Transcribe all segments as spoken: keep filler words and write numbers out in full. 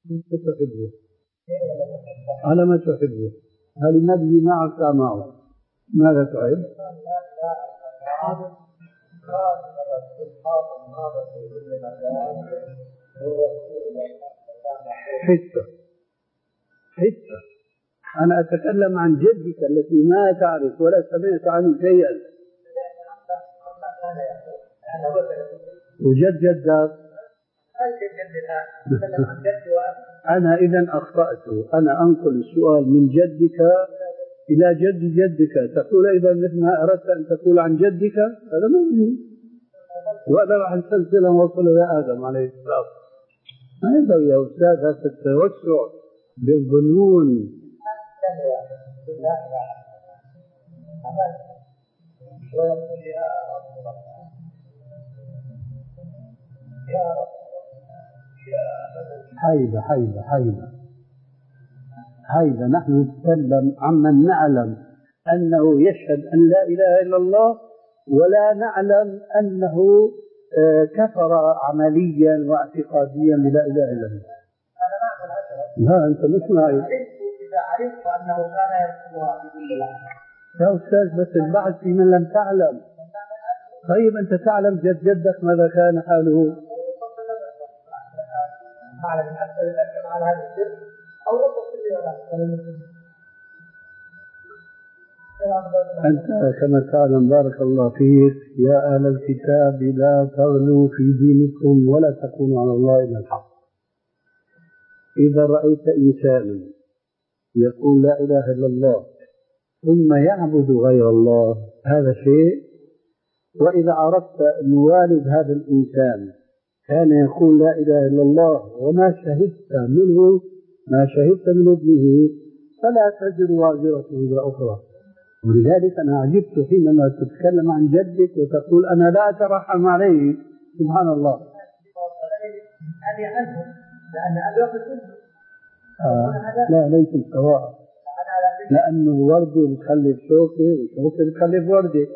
كنت تحبه على ما تحبه. هل النبي معك معه؟ ماذا تحب؟ حتة حتة أنا أتكلم عن جدك التي ما تعرف ولا سمعت عنه شيئا. وجد جدك أنا إذن أخطأت. أنا أنقل السؤال من جدك إلى جد جدك، تقول إذا مثل ما أردت أن تقول عن جدك هذا ما يجوز، وأنا راح السلسلة وصل إلى آدم عليه السلام. ما ينبغي يا أستاذ هذا التوسع بالظنون. حيدة حيدة حيدة حيدة نحن نتكلم عمن نعلم أنه يشهد أن لا إله إلا الله، ولا نعلم أنه كفر عمليا واعتقاديا بلا إله إلا الله. لا أنت مش معي. إذا عرفت أنه كان يذكرها في كل لحظة يا أستاذ، بس البحث في من لم تعلم. طيب أنت تعلم جد جدك ماذا كان حاله؟ أعلم حتى يذكر على هذا السر أو يقصد أنت كما تعلم بارك الله فيك يا أهل الكتاب لا تغلوا في دينكم ولا تقولوا على الله إلا الحق. إذا رأيت إنسانا يقول لا إله إلا الله ثم يعبد غير الله هذا شيء. وإذا عرفت أن والد هذا الإنسان كان يقول لا إله إلا الله وما شهدت منه ما شهدت من ابنه فلا تزر وازرة وزر أخرى. ولذلك أنا عجبت حينما تتكلم عن جدك وتقول أنا لا أترحم عليه. سبحان الله. أبي عنه لأن أبي وقت آه. لا ليس سواء، لأنه وردي بتخلف شوكي وشوكي بتخلف وردي.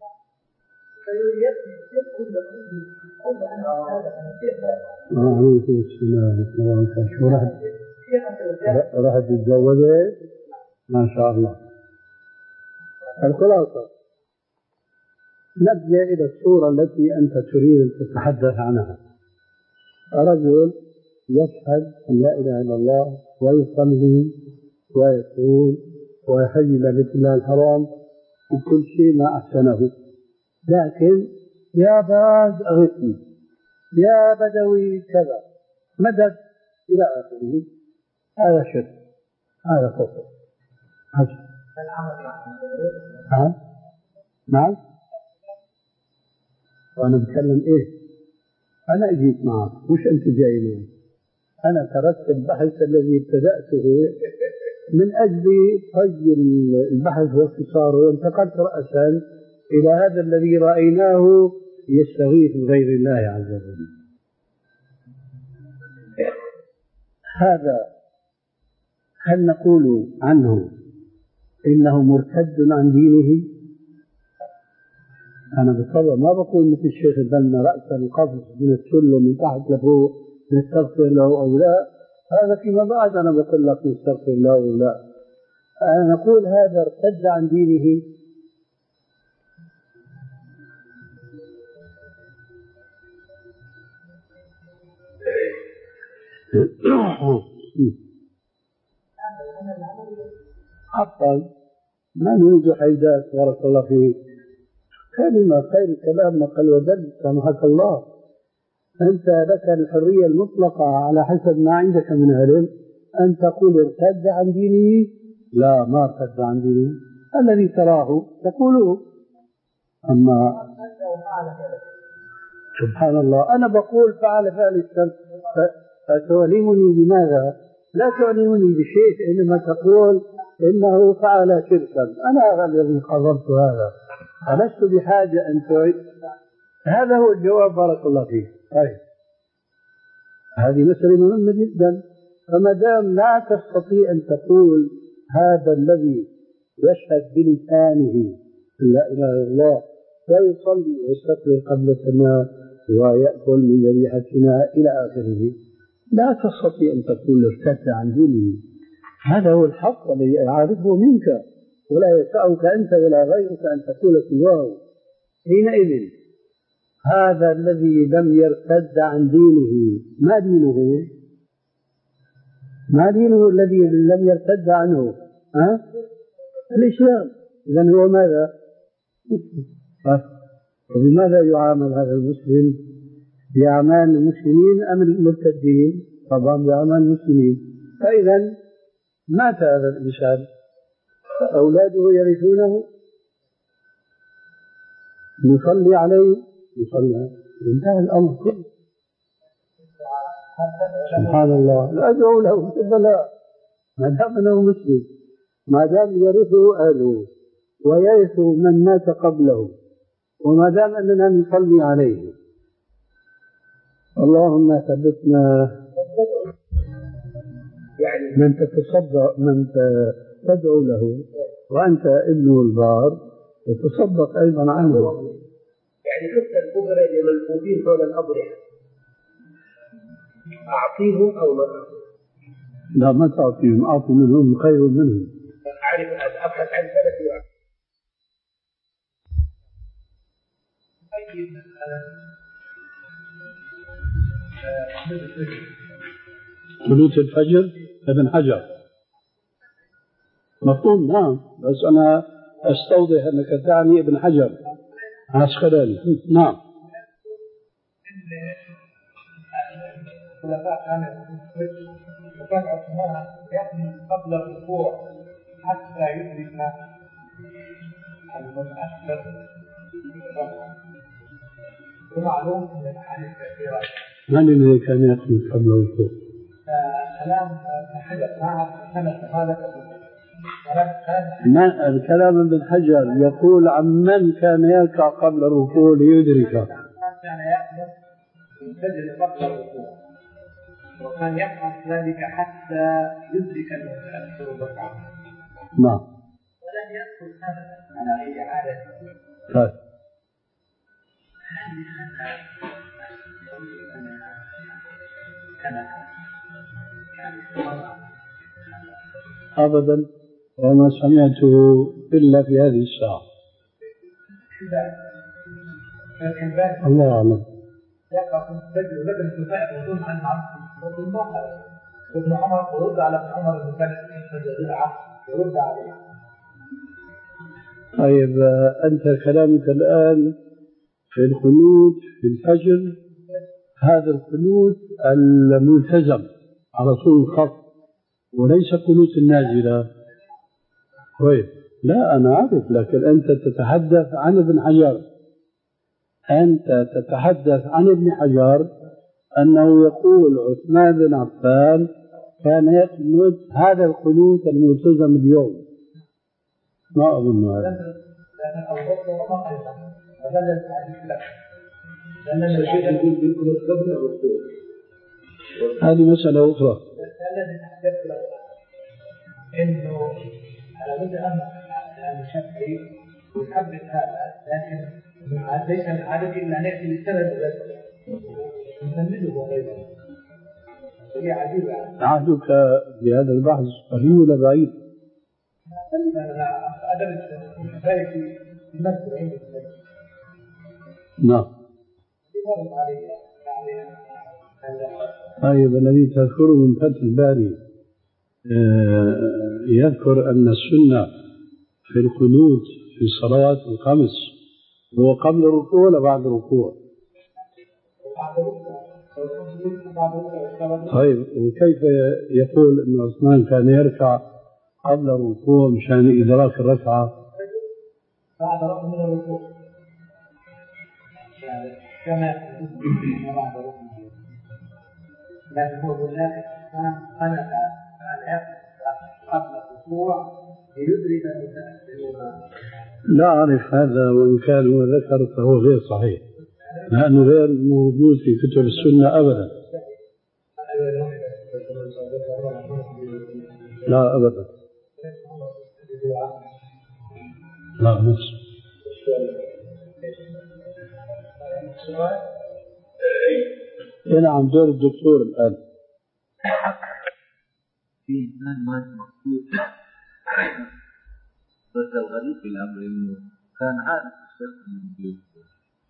عليكم السلام ورحمة الله. شو راح راح تتزوجي؟ ما شاء الله. الخلاصة نرجع إلى الصورة التي أنت تريد أن تتحدث عنها. رجل يشهد أن لا إله إلا الله ويصلي ويصوم ويحج إلى بيت الله الحرام وكل شيء ما أحسنه، لكن يا باز أغثني، يا بدوي كذا، مدد إلى آخره. هذا شرك، هذا كفر. ها؟ نعم. وأنا بتكلم إيه؟ أنا أجيت معك مش أنت جاي معي. أنا تركت البحث الذي ابتدأته من أجل طي البحث واختصاره، وانتقلت رأسا إلى هذا الذي رأيناه يستغيث بغير الله عز وجل. هذا هل نقول عنه إنه مرتد عن دينه؟ أنا بالطبع ما بقول مثل الشيخ البنا رأسا قفز من السلم من تحت لفوق نستغفر له أو لا. هذا فيما بعد أنا بقول لك نستغفر له أو لا. أنا نقول هذا ارتد عن دينه. حقا ما نريد حيدات بارك الله فيك. كلمة خير كلام ما قال ودل سامحك الله. أنت لك الحرية المطلقة على حسب ما عندك من علم أن تقول ارتد عن دينه. لا، ما ارتد عن دينه، الذي تراه تقوله. أما سبحان الله أنا بقول فعل فعل الشرك فتعلمني بماذا؟ لا تعلمني بشيء، إنما تقول إنه فعل شركا. أنا الذي قررت هذا، فلست بحاجة أن تعيد. هذا هو الجواب بارك الله فيك. طيب هذه مسألة مهمة جدا. فما دام لا تستطيع أن تقول هذا الذي يشهد بلسانه لا إله إلا الله ويصلي ويستقبل قبل السماء ويأكل من ذبيحتنا إلى آخره، لا تستطيع أن تقول ارتد عن دينه. هذا هو الحق الذي أعرفه منك، ولا يسعك أنت ولا غيرك أن تقول سواه. حينئذ هذا الذي لم يرتد عن دينه ما دينه؟ ما دينه الذي لم يرتد عنه؟ ها؟ الإسلام. إذن هو ماذا؟ وبماذا يعامل هذا المسلم؟ بأعمال المسلمين أم المرتدين؟ طبعا بأعمال المسلمين. فإذا مات هذا الإنسان، أولاده يرثونه، نصلي عليه، نصلي، انتهى الأمر كله. سبحان الله، لا أدعو له بالبلاء ما دام أنه مسلم، ما دام يرثه أهله ويرث من مات قبله، وما دام أننا نصلي عليه. اللهم ثبتنا. يعني من تتصدق، من تدعو له وأنت ابنه البار، وتصدق أيضا عنه. يعني شفت الكبرى اللي ملفوفين حول الأضرحة، أعطيهم أو ما أعطيهم؟ لا، ما تعطيهم، أعطي منهم خير منهم. أعرف أبحث عن ثلاث نوع. قنوت الفجر ابن حجر مفهوم. نعم، بس أنا أستوضح أنك تعني ابن حجر عسقلاني. نعم. الخلفاء كانوا وكان عثمان يأتي قبل الركوع حتى يدرك المتأخر. ومعلوم من الأحاديث كثيرة. من الذي كان يقنط قبل الركوع؟ كلام ابن حجر مع سنة هذا ما الكلام ابن حجر يقول عن من كان يركع قبل الركوع ليدرك. كان يأخذ يسجد قبل الركوع، وكان يفعل ذلك حتى يدرك المتأخر الركعة. نعم. ولم يدخل هذا على أي عادة. طيب. أبدا، وما سمعته إلا في هذه الساعة. الله أعلم. ابن عمر ورد على ابن عمر بن كان يسجد بدعة ورد عليه. طيب، أنت كلامك الآن في القنوت في الفجر، هذا القنوت الملتزم على طول الخط، وليس قنوت النازلة. طيب، لا أنا أعرف، لكن أنت تتحدث عن ابن حجر، أنت تتحدث عن ابن حجر أنه يقول عثمان بن عفان كان يقنط هذا القنوت الملتزم اليوم. ما أظن هذا. لكن أبو بكر وعمر أيضا ودل الحديث له، لأن الشيء يقول بالقنوت قبل الركوع. هذه مسألة أخرى. الذي تحدثت له إنه على بد أن الشافعي يحدث هذا، لكن ليس من عادته إلا أن يأتي بالسند يسنده أيضا. هي عجيبة. عهدك بهذا البحث قريب ولا بعيد؟ أنا أدرس ذلك في المسجد عند المسجد. نعم. طيب، الذي تذكره من فتح الباري يذكر أن السنة في القنوت في الصلوات الخمس هو قبل الركوع ولا بعد الركوع؟ طيب، وكيف يقول أن عثمان كان يركع قبل الركوع مشان إدراك الركعة؟ بعد ركوع من الركوع كما بعد ركوع، لكن هو بالله كان أن قبل الركوع ليدرك المتأخرون. لا أعرف هذا، وإن كان هو ذكر فهو غير صحيح، لأنه غير موجود في كتب السنة أبدا. لا أبدا. لا نفس. نعم، دور الدكتور الآن. في إنسان ما مقصود، بس الغريب في الأمر إنه كان عارف الشخص من بيوته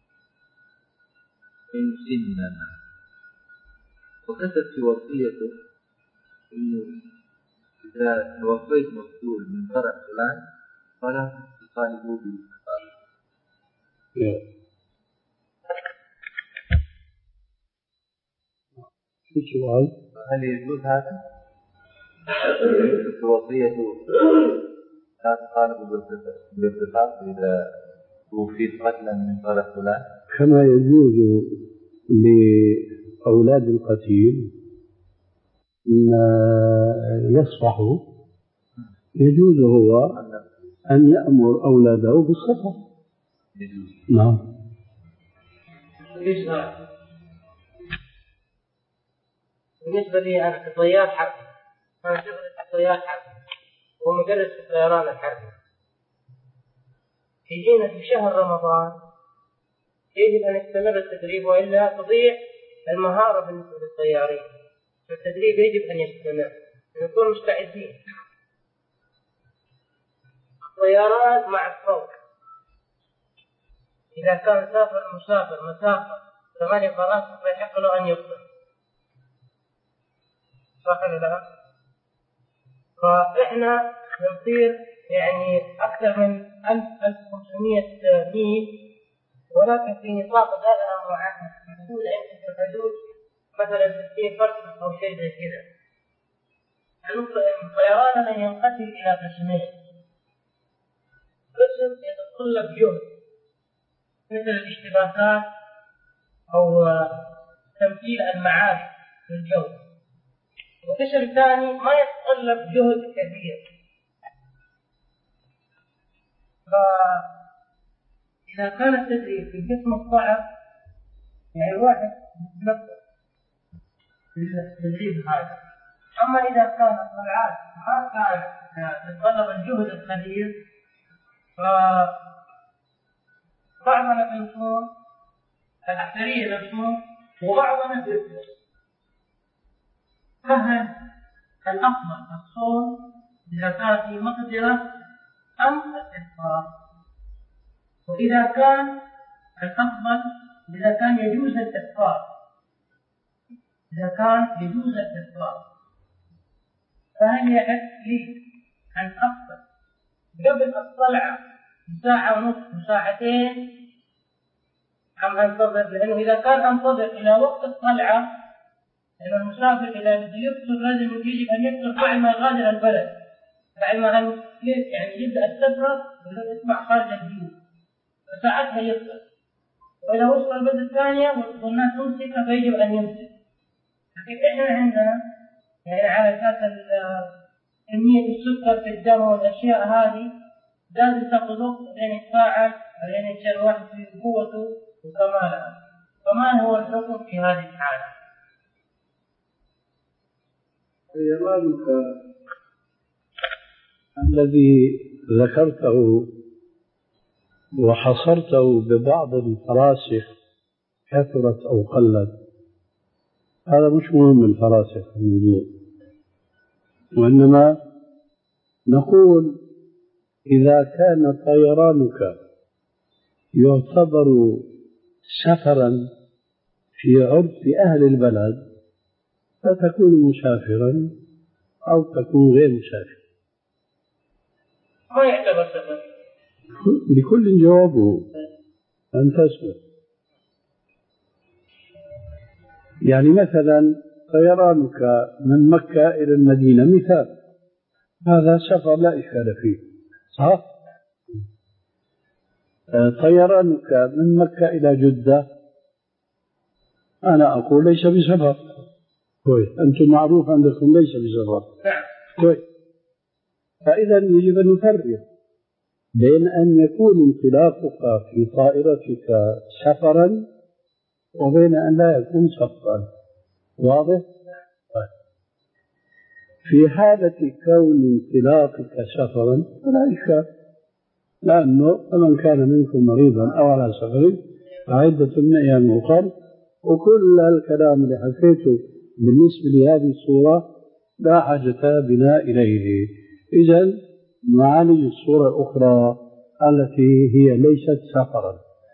إنه سننا، وكتب في وصيته إنه إذا توفيت مقتول من طرف فلان فلا تطالبوا بالقتال. في سؤال؟ هل يجوز هذا؟ في وصيته لا تطالبوا بالقتال إذا توفيت قتلا من طرف فلان، كما يجوز لأولاد القتيل أن يصفحوا، يجوز هو أن يأمر أولاده بالصفح. نعم. بالنسبة لي أنا كطيار حربي، أنا شغلت طيار حربي ومدرس في الطيران الحربي. يجينا في شهر رمضان يجب أن يستمر التدريب وإلا تضيع المهارة بالنسبة للطيارين. فالتدريب يجب أن يستمر نكون مستعدين. الطيارات مع الصوت، إذا كان سافر مسافر مسافة ثمانية فراسخ فيحق له أن يقتل، صح ولا لا؟ فإحنا نصير يعني أكثر من ألف ألف وخمسمائة ميل، ولكن في نطاق دائرة معينة محدود عندك في الحدود مثلا ستين فرد أو شيء زي كذا. طيراننا ينقسم إلى قسمين، قسم يتطلب جهد مثل الاشتباكات أو تمثيل المعارك في الجو، وقسم ثاني ما يتطلب جهد كبير. فإذا كان التدريب في القسم الصعب يعني الواحد يتنفس في التدريب هذا. أما إذا كان الطلعات ما كان تتطلب الجهد الكبير فبعضنا بنصوم الأكثرية بنصوم وبعضنا بيفطر. فهل الأفضل الصوم إذا كان في مقدرة أم الإفطار؟ وإذا كان الأفضل إذا كان يجوز الإفطار، إذا كان يجوز الإفطار فهل يحق لي أن أفطر قبل الطلعة بساعة ونصف وساعتين أم أنتظر؟ لأنه إذا كان أنتظر إلى وقت الطلعة، لأن المسافر إذا بده يفطر لازم يجب أن يفطر بعد ما يغادر البلد، بعد ما يعني يبدأ السفر ولا يسمع خارج البيوت، فساعتها يفطر. وإذا وصل البلد الثانية والناس تمسك فيجب أن يمسك. لكن إحنا عندنا يعني على أساس كمية السكر في الدم والأشياء هذه لازم تأخذ وقت لين يتفاعل لين يصير الواحد في قوته وكمالها. فما هو الحكم في هذه الحالة؟ طيرانك الذي ذكرته وحصرته ببعض الفراسخ كثرت أو قلت، هذا مش مهم الفراسخ الموضوع، وإنما نقول إذا كان طيرانك يعتبر سفرا في عرف أهل البلد فتكون مسافرا أو تكون غير مسافر. ما يعتبر سفر؟ لكل جوابه أن تسبق. يعني مثلا طيرانك من مكة إلى المدينة مثال، هذا سفر لا إشكال فيه، صح؟ طيرانك من مكة إلى جدة أنا أقول ليس بسفر. كويس، أنتم معروف عندكم ليس بسفر. كويس. فإذا يجب أن نفرق بين أن يكون انطلاقك في طائرتك سفرا وبين أن لا يكون سفرا. واضح؟ طيب. في حالة كون انطلاقك سفرا فلا إشكال، لأنه فمن كان منكم مريضا أو على سفر فعدة من أيام أخرى، وكل الكلام اللي حكيته بالنسبة لهذه الصورة لا حاجة بنا إليه. إذن نعالج الصورة الأخرى التي هي ليست سفرا.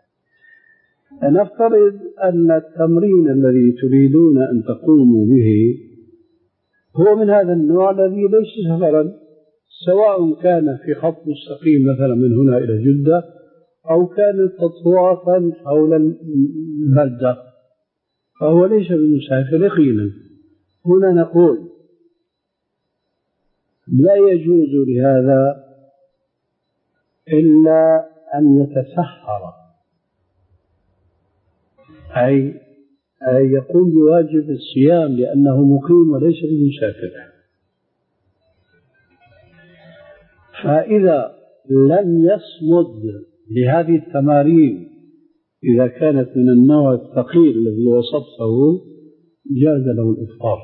نفترض أن التمرين الذي تريدون أن تقوموا به هو من هذا النوع الذي ليس سفرا، سواء كان في خط مستقيم مثلا من هنا إلى جدة أو كان تطوافا حول البلدة، فهو ليس بمسافر يقينا. هنا نقول لا يجوز لهذا إلا أن يتسحر، أي أي يقوم بواجب الصيام لأنه مقيم وليس بمسافر. فإذا لم يصمد لهذه التمارين إذا كانت من النوع الثقيل الذي وصفته جاز له الإفطار.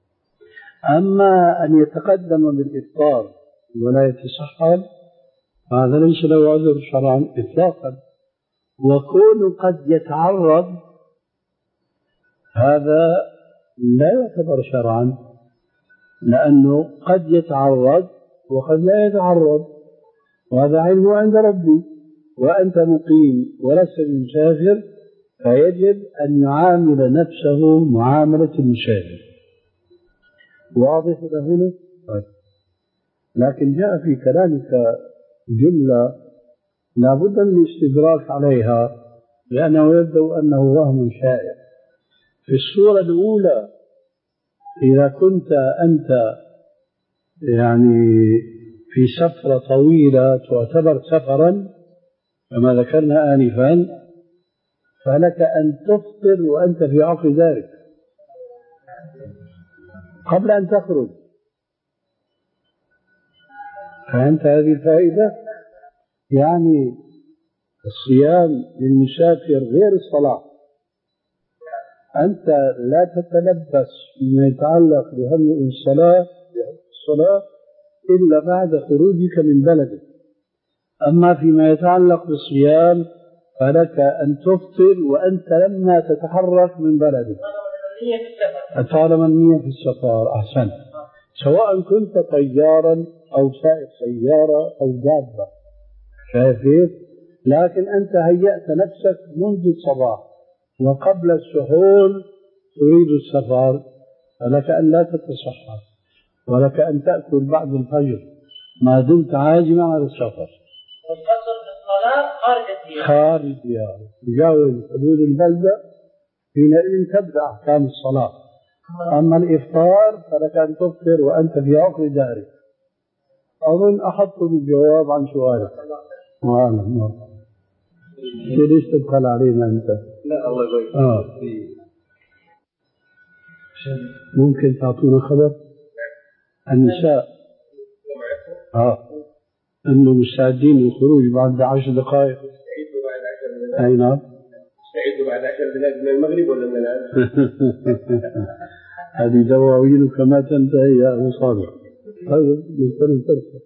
أما أن يتقدم بالإفطار ولا يتسحر هذا ليس له عذر شرعا إطلاقا. وكون قد يتعرض هذا لا يعتبر شرعا، لأنه قد يتعرض وقد لا يتعرض، وهذا علم عند ربي، وأنت مقيم ولست بمسافر فيجب أن يعامل نفسه معاملة المسافر. واضح هنا؟ لكن جاء في كلامك جملة لا بد من الاستدراك عليها لأنه يبدو أنه وهم شائع. في الصورة الأولى إذا كنت أنت يعني في سفرة طويلة تعتبر سفرا كما ذكرنا آنفا، فلك أن تفطر وأنت في عقل ذلك قبل أن تخرج. فأنت هذه الفائدة، يعني الصيام للمسافر غير الصلاة. أنت لا تتلبس بما يتعلق بهم الصلاة الصلاة إلا بعد خروجك من بلدك. أما فيما يتعلق بالصيام فلك أن تفطر وأنت لما تتحرك من بلدك طالما النية في السفر. أحسن، سواء كنت طيارا أو سائق سيارة أو دابة، شايف؟ لكن أنت هيأت نفسك منذ الصباح وقبل السحور تريد السفر، فلك أن لا تتسحر ولك أن تأكل بعد الفجر ما دمت عازما على السفر. والقصر في الصلاة خارج الديار. خارج الديار، تجاوز حدود البلدة، حينئذ تبدأ أحكام الصلاة. أما الإفطار فلك أن تفطر وأنت في عقل دارك. أظن أحط بالجواب عن سؤالك. وانا ليش تدخل علينا أنت؟ لا الله يبارك. آه. ممكن تعطونا خبر؟ النساء آه أنه مستعدين للخروج بعد عشر دقائق. استعيدوا بعد عشر دقائق. أي نعم. استعيدوا بعد عشر دقائق من المغرب ولا من الآن؟ هذه دواوين كما تنتهي يا أبو صالح. طيب نستلم ترسل.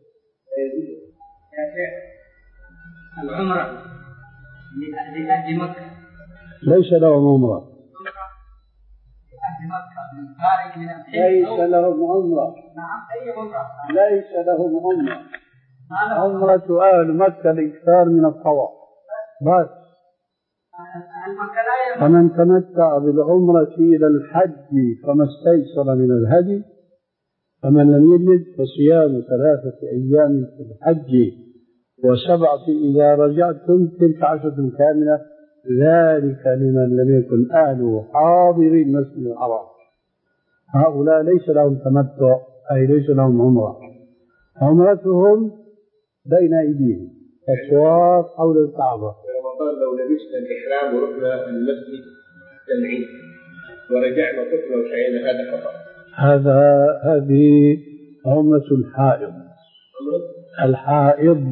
العمرة لأهل مكة ليس لهم عمرة. ليس لهم عمرة. ليس لهم عمرة. عمرة أهل مكة الإكثار من الطواف بس. فمن تمتع بالعمرة إلى الحج فما استيسر من الهدي، فمن لم يجد فصيام ثلاثة أيام في الحج وسبعة إذا رجعتم تلك عشرة كاملة، ذلك لمن لم يكن أهله حاضر المسجد الحرام. هؤلاء ليس لهم تمتع، أي ليس لهم عمرة. عمرتهم بين أيديهم الطواف حول الكعبة. رمضان لو لبسنا الإحرام ورحنا المسجد العيد ورجعنا طفنا وشعينا هذا خطأ. هذا هذه عمرة الحائض. الحائض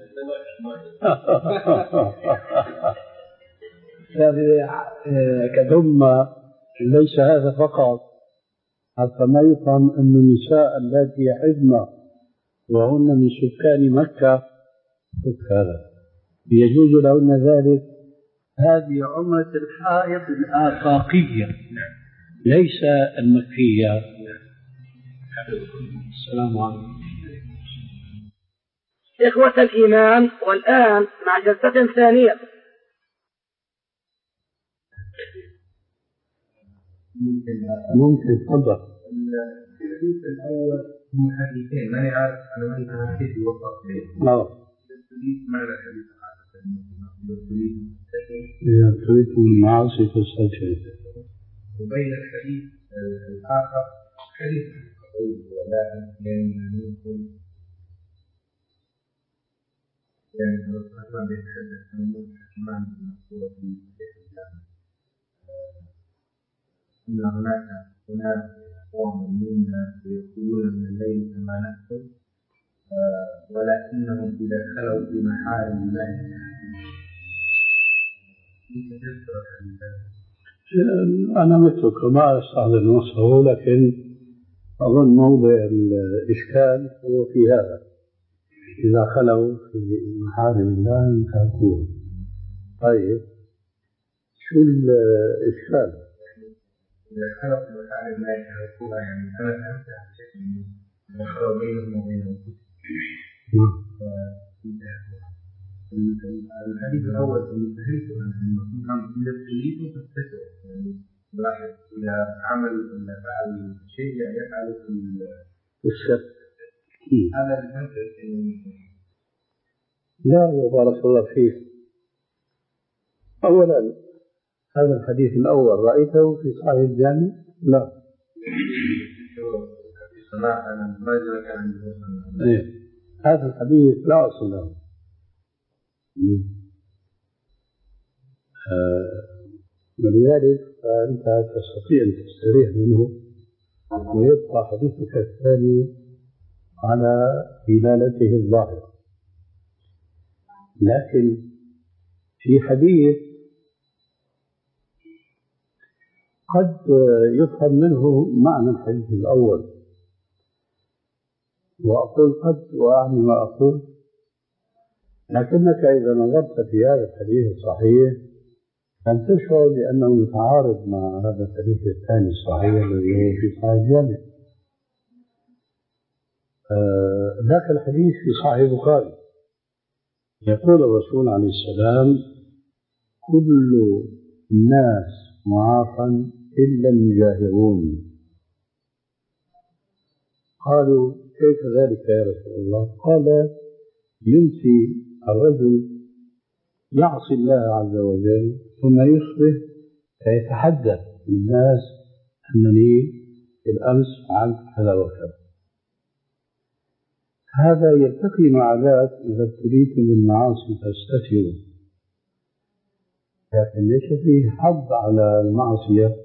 ثم ليس هذا فقط، حتى ما يفهم أن النساء التي يحضن وهن من سكان مكة هذا يجوز لهن ذلك. هذه عمرة الحائض الآفاقية ليس المكية. السلام عليكم إخوة الإيمان، والآن مع جلسة ثانية. ممكن تفضل. الحديث الأول هم حديثين ما يعرف على من الحديث يوفق بين. نعم. معنى الحديث إذا تريد المعاصي فاستجب. وبين الحديث الآخر حديث قوي ولا يمكن يعني مثلا بيتحدث عن الحكمان المذكورة في الإسلام أن هناك هناك قوم منا يقولون من الليل كما نأكل ولكنهم إذا خلوا بمحارم الله أنا مثلك ما أستحضر نصه، لكن أظن موضع الإشكال هو في هذا: إذا خلوا في محارم الله انتهكوه. طيب شو الإشكال؟ إذا خلوا في محارم الله انتهكوها يعني أنا فهمت عن شيء إذا خلوا بينهم وبين أنفسهم انتهكوها. الحديث الأول اللي فهمته أنه إذا ابتليتم فاستتروا، يعني لاحظ إذا عمل إذا فعل شيء يفعله في الشك. هذا اللي فهمته. لا بارك الله فيك. أولا هذا الحديث الأول رأيته في صحيح الجامع؟ لا. أنا ما كان إيه. هذا الحديث لا أصل له. ولذلك فأنت تستطيع أن تستريح منه ويبقى حديثك الثاني على دلالته الظاهرة. لكن في حديث قد يفهم منه معنى الحديث الأول، وأقول قد وأعني ما أقول، لكنك إذا نظرت في هذا الحديث الصحيح أن تشعر بأنه متعارض مع هذا الحديث الثاني الصحيح الذي هو في صحيح الجامع. آه ذاك الحديث في صحيح البخاري يقول الرسول عليه السلام: كل الناس معافى إلا المجاهرون. قالوا: كيف ذلك يا رسول الله؟ قال: يمسي الرجل يعصي الله عز وجل ثم يصبح فيتحدث للناس أنني بالأمس فعلت كذا وكذا. هذا يلتقي مع ذاك: إذا ابتليتم بالمعاصي فاستتروا. لكن ليس فيه حظ على المعصية،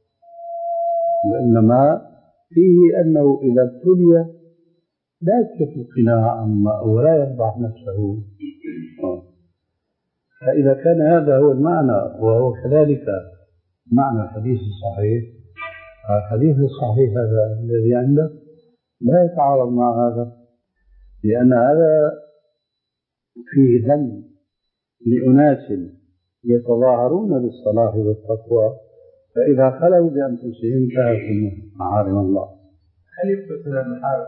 وإنما فيه أنه إذا ابتلي لا يكشف القناع ولا يفضح نفسه. فإذا كان هذا هو المعنى وهو كذلك معنى الحديث الصحيح، الحديث الصحيح هذا الذي عندك لا يتعارض مع هذا، لأن هذا فيه ذم لأناس يتظاهرون بالصلاح والتقوى، فإذا خلوا بأنفسهم انتهكوا محارم الله. هل يثبت المحارم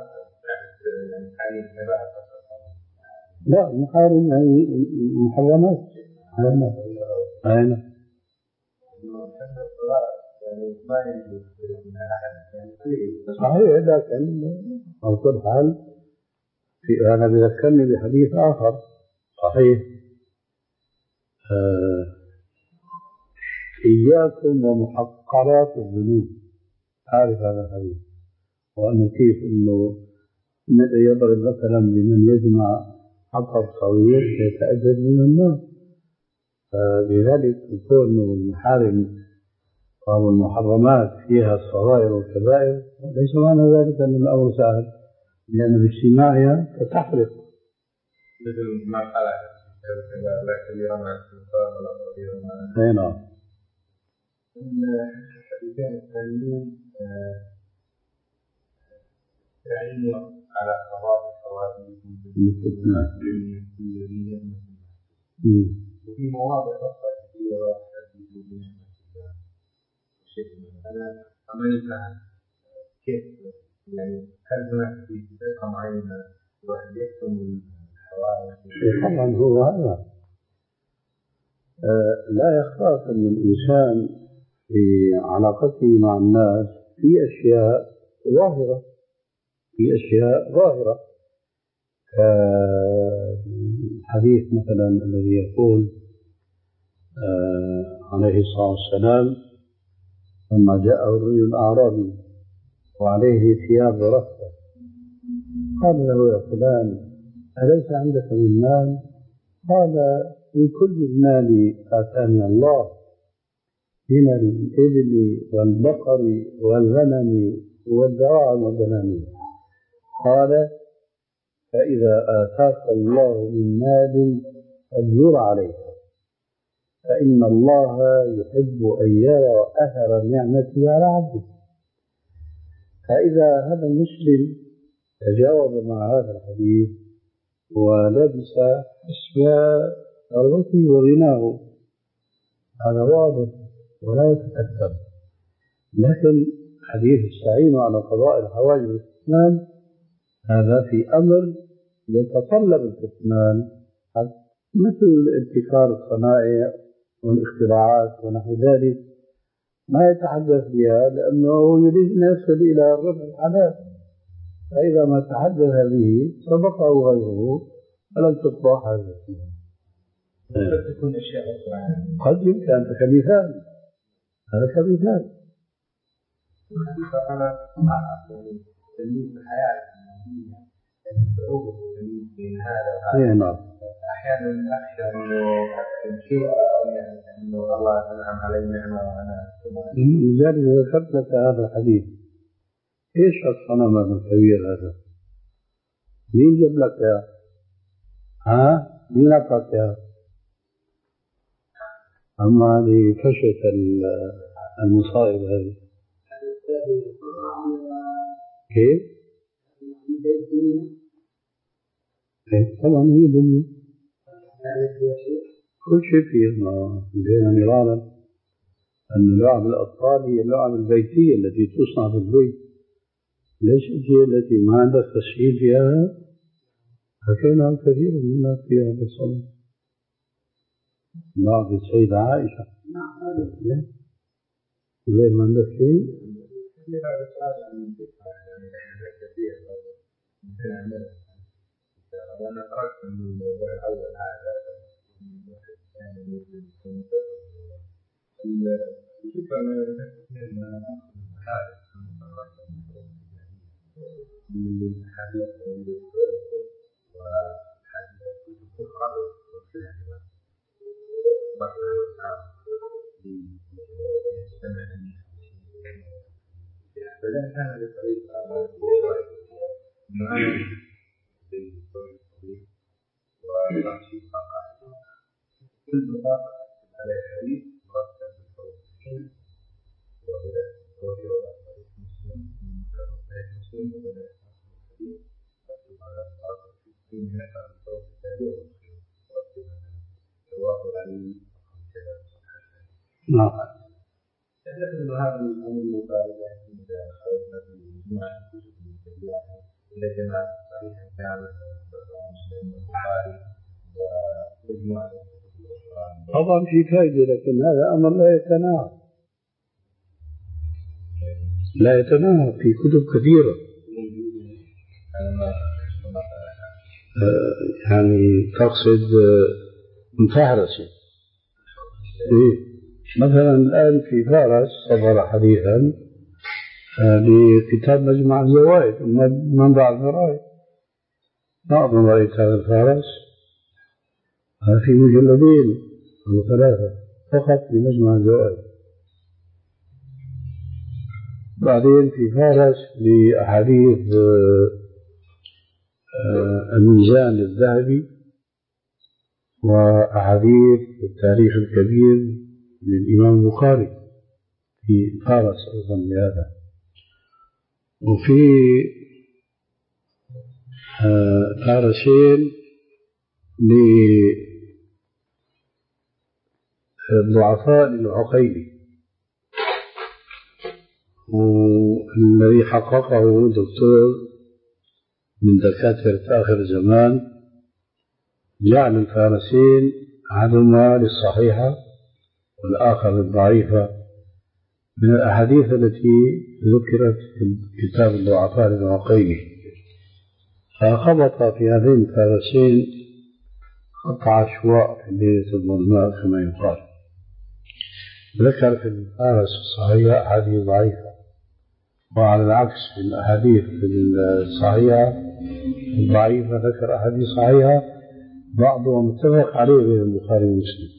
لا، المحارم يعني محرمات. أين أين صحيح، لكن على كل حال في أنا بذكرني بحديث آخر صحيح: آه إياكم ومحقرات الذنوب. عارف هذا الحديث، وأنه كيف أنه يضرب مثلا بمن يجمع حطب صغير يتأجج من النار. فلذلك يكون المحارم أو المحرمات فيها الصغائر والكبائر، ليس معنى ذلك أن الأمر سهل، لأن باجتماعها فتحرق. مثل ما قال لا كبيرة مع السلطان ولا صغيرة مع أي نعم. الحديثين الثانيين تعين على قضاء الصواب وفي مواضع أخرى كثيرة تحدث بنعمة الله وشيء من أنا عملتها كيف يعني هل هناك في طريقة معينة الواحد يكتم الحوادث؟ طبعا هو هذا آه لا يخاف أن الإنسان في علاقته مع الناس في أشياء ظاهرة في أشياء ظاهرة كالحديث مثلا الذي يقول آه عليه الصلاة والسلام لما جاءه الرجل الأعرابي وعليه ثياب رفة قال له يا فلان أليس عندك من مال؟ قال من كل المال آتاني الله من الإبل والبقر والغنم والدراهم والدنانير. قال فإذا آتاك الله من مال فلير عليك فإن الله يحب أن يرى أثر نعمته على عبده. فإذا هذا المسلم تجاوب مع هذا الحديث ولبس حسب ثروته وغناه هذا واضح ولا يتكتم. لكن حديث استعينوا على قضاء الحوائج والكتمان هذا في أمر يتطلب الكتمان مثل ابتكار الصنائع والاختراعات ونحو ذلك ما يتحدث بها لأنه يريد أن يصل إلى الربح الحلال. فإذا ما تحدث به سبقه غيره فلم تطبع حاجته. قد تكون أشياء أخرى قد يمكن أنت كمثال هذا كمثال. أنا تلميذ الحياة صعوبة التمييز بين هذا وهذا. نعم. أحيانا أخشى إنه الشيء يعني إنه الله أنعم علي نعمة وأنا لذلك ذكرت لك هذا الحديث. إيش الصنم الكبير هذا؟ مين جاب لك يا؟ ها؟ مين أعطاك يا؟ أما لكشف المصائب هذه كيف؟ إيه طبعا هي دنيا كل شيء فيها بين نيرانا أن لعب الأطفال هي اللعب البيتية التي تصنع في البيت ليست هي التي ما عندك تسهيل فيها. حكينا كثير منها في هذا الصلاة لعب السيدة عائشة غير ما عندك شيء أنا قرأت من الموضوع الأول هذا كيف أنا أتكلم هذا من الحديث وحديث أخرى فلا كان بطريقة ورأسي فقط كل بطاقة على الحديث ورأسي بالتوحيد وبدأ التوحيد على المسلم المسلم وبدأ الحديث وأكتب على الطاقة في هذا الطرق التالية والخير وأكتب على الجواب العلمي نعم. أعتقد أن هذا الأمر المقاربة إذا خرجنا في مجموعة الكتب الكبيرة إلى جماعة صحيح كامل مسلم والبخاري ومجموعة الكتب الأخرى. طبعا في فائدة لكن هذا أمر لا يتناهى لا يتناهى في كتب كثيرة آه يعني تقصد مفهرسة. إيه مثلا الآن في فارس صدر حديثا لكتاب مجمع الزوائد منبع الفرائض ما أظن رأيت هذا الفارس في مجلدين أو ثلاثة فقط في مجمع الزوائد. بعدين في فارس لأحاديث الميزان الذهبي وأحاديث التاريخ الكبير للإمام البخاري في فارس أيضا لهذا. وفي فارسين للضعفاء للعقيلي والذي حققه دكتور من دكاترة آخر الزمان جعل الفارسين أحدهما للصحيحة والآخر للضعيفة من الأحاديث التي ذكرت في كتاب الضعفاء للعقيمي، فخبط في هذين الفارسين خط عشواء في الليلة الظلماء كما يقال. ذكر في الفارس الصحيحة أحاديث ضعيفة، وعلى العكس في الأحاديث الصحيحة الضعيفة ذكر أحاديث صحيحة بعضها متفق عليه بين البخاري ومسلم.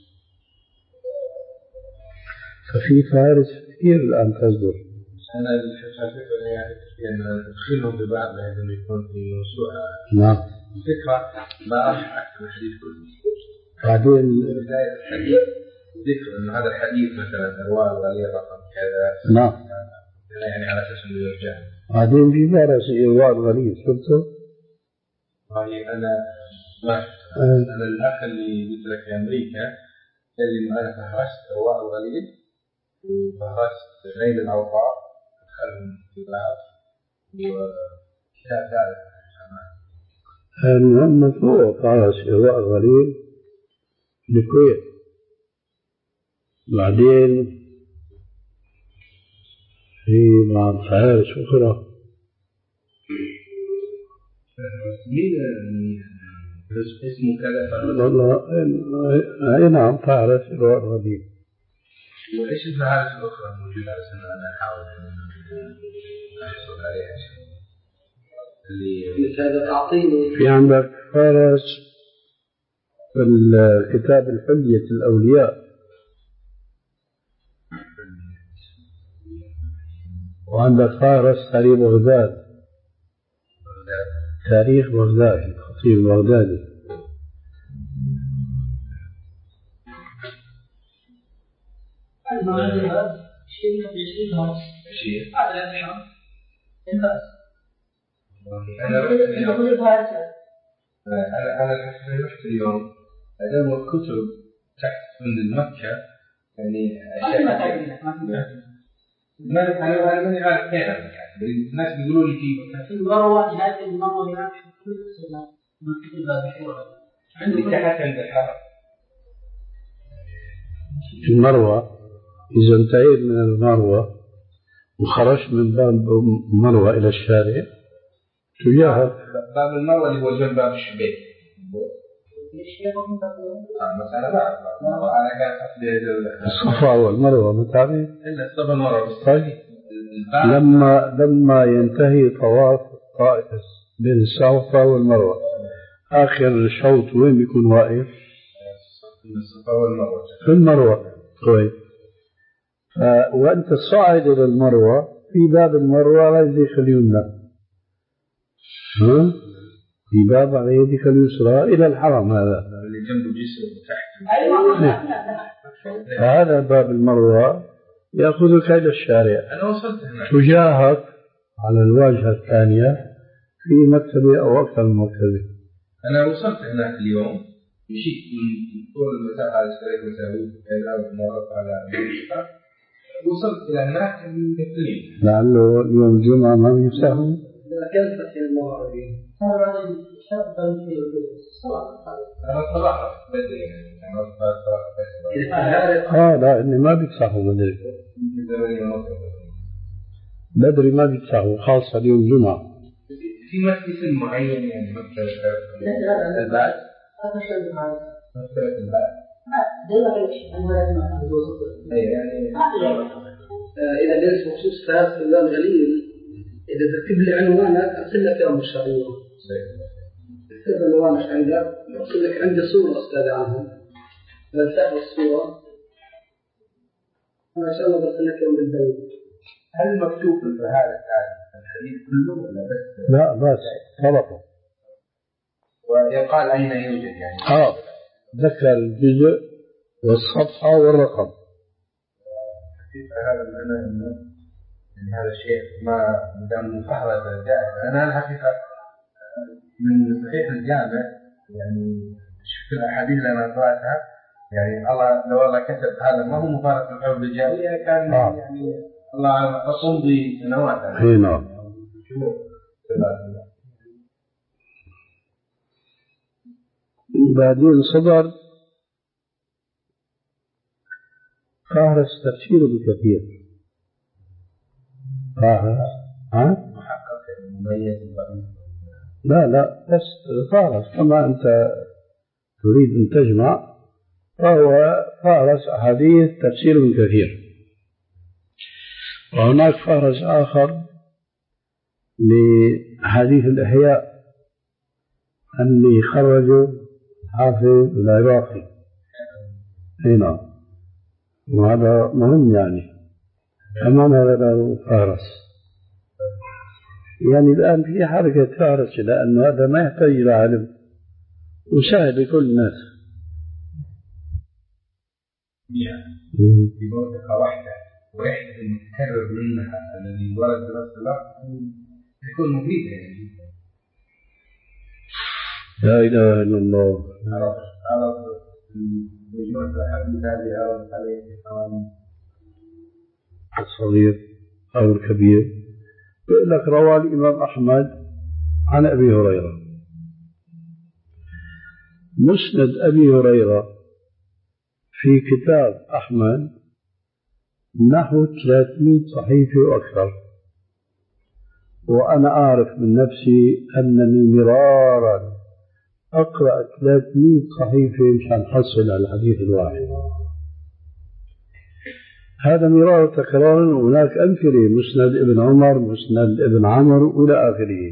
ففي فارس كثير الآن تصدر. أنا الفكرة يعني أن تدخلهم ببعض بحيث أنه يكون في موسوعة. نعم. الفكرة ما راح أكتب الحديث كله. بعدين بداية الحديث ذكر أن هذا الحديث مثلا أرواح الغالية رقم كذا. نعم. يعني على أساس أنه يرجع. بعدين في فارس إرواء الغليل شفته؟ يعني أنا ما شفته. أنا الأخ اللي قلت لك في أمريكا قال لي أنا فهرست أرواح الغليل وفهرست غير الأوقات أدخلهم في بعض وكتاب ثالث. المهم مشروع فارس إرواء الغليل بالكويت. بعدين في بعض فارس أخرى. مين اسمه كذا؟ والله أي نعم فارس إرواء الغليل. وإيش الفهارس الأخرى الموجودة عشان أنا أحاول أحصل عليها شيء اللي هذا تعطيني. في عندك فارس في الكتاب الحلية الأولياء، وعندك فارس تاريخ بغداد، تاريخ بغداد الخطيب البغدادي. أنا رحت أنا أنا رحت اليوم أدام الكتب تحت من مكة يعني أشياء ما أنا أنا ماني عارف كيف يعني الناس بيقولوا لي في المروة هناك المروة هناك في كل ما كتب بحوار عندي تحت عند الحرم. المروة إذا انتهيت من المروة وخرجت من باب مروة إلى الشارع تجاه باب المروة اللي هو جنب باب الشبيك. مثلا بعد أنا كان أصلي الصفا والمروة متعرف إلا الصفا والمروة. طيب لما لما ينتهي طواف طائف بين الصفا والمروة آخر الشوط وين بيكون واقف؟ الصفا والمروة في المروة. طيب وأنت صاعد إلى المروة في باب المروة على يديك اليمنى، ها؟ في باب على يديك اليسرى إلى الحرم هذا اللي جنبه جسر تحت. هذا باب المروة يأخذك إلى الشارع. أنا وصلت هناك تجاهك على الواجهة الثانية في مكتبة أو أكثر من مكتبة. أنا وصلت هناك اليوم مشيت من طول المسافة على اشتريت مساوي إلى مرة على المنطقة وصلت إلى هناك بالليل. لعله اليوم الجمعة ما بيفتحوا. كيف في المواعيد؟ هذا الشاب في الصلاة. أنا صراحة بدري أنا صراحة آه لا إني ما بيفتحوا بدري. بدري ما بيفتحوا خاصة اليوم الجمعة. في مسجد معين يعني مثل البعث. هذا شيء معين. مثل البعث. دائما يمشي أنا ما أقول. يعني إذا درس بخصوص ثلاث فنجان غليل إذا تكتب لي عنوانك أرسل لك يوم الشهرية. اكتب عنوانك عندك أرسل لك عندي صورة أستاذ عنهم. إذا تأخذ الصورة أنا إن شاء الله برسل لك يوم بالبيت. هل مكتوب في هذا الحديث كله ولا بس؟ لا بس طبقه. ويقال أين يوجد يعني؟ آه ذكر الجزء والصفحة والرقم. هذا المعنى إنه يعني هذا الشيء ما دام مفهرة جاء. أنا الحقيقة من صحيح الجامع يعني شفت الأحاديث اللي أنا قرأتها يعني الله لو الله كتب هذا ما هو مفارقة الحول الجاهلية كان آه. يعني الله أعلم تمضي سنوات. أي نعم. بعدين صدر فهرس تفسير ابن كثير. فهرس ها؟ مميز. لا لا بس فهرس كما أنت تريد أن تجمع، فهو فهرس أحاديث تفسير ابن كثير. وهناك فهرس آخر لحديث الإحياء اللي خرجه حافظ العراقي. هنا وهذا مهم يعني كمان هذا له فهرس. يعني الآن في حركة فهرس لأنه هذا ما يحتاج إلى علم وسهل لكل الناس. يعني في منطقة واحدة واحد المتكرر منها الذي ورد دراسة الله يكون مفيد يعني. لا إله إلا الله. عرض مجموعة الحديث هذه عرض عليه الصغير أو الكبير. يقول لك روى الإمام أحمد عن أبي هريرة. مسند أبي هريرة في كتاب أحمد نحو ثلاثمائة صحيفة وأكثر، وأنا أعرف من نفسي أنني مرارا أقرأ ثلاثمائة صحيفة مشان أحصل على الحديث الواحد. هذا مرار تكرار. وهناك أمثلة مسند ابن عمر، مسند ابن عمرو إلى آخره.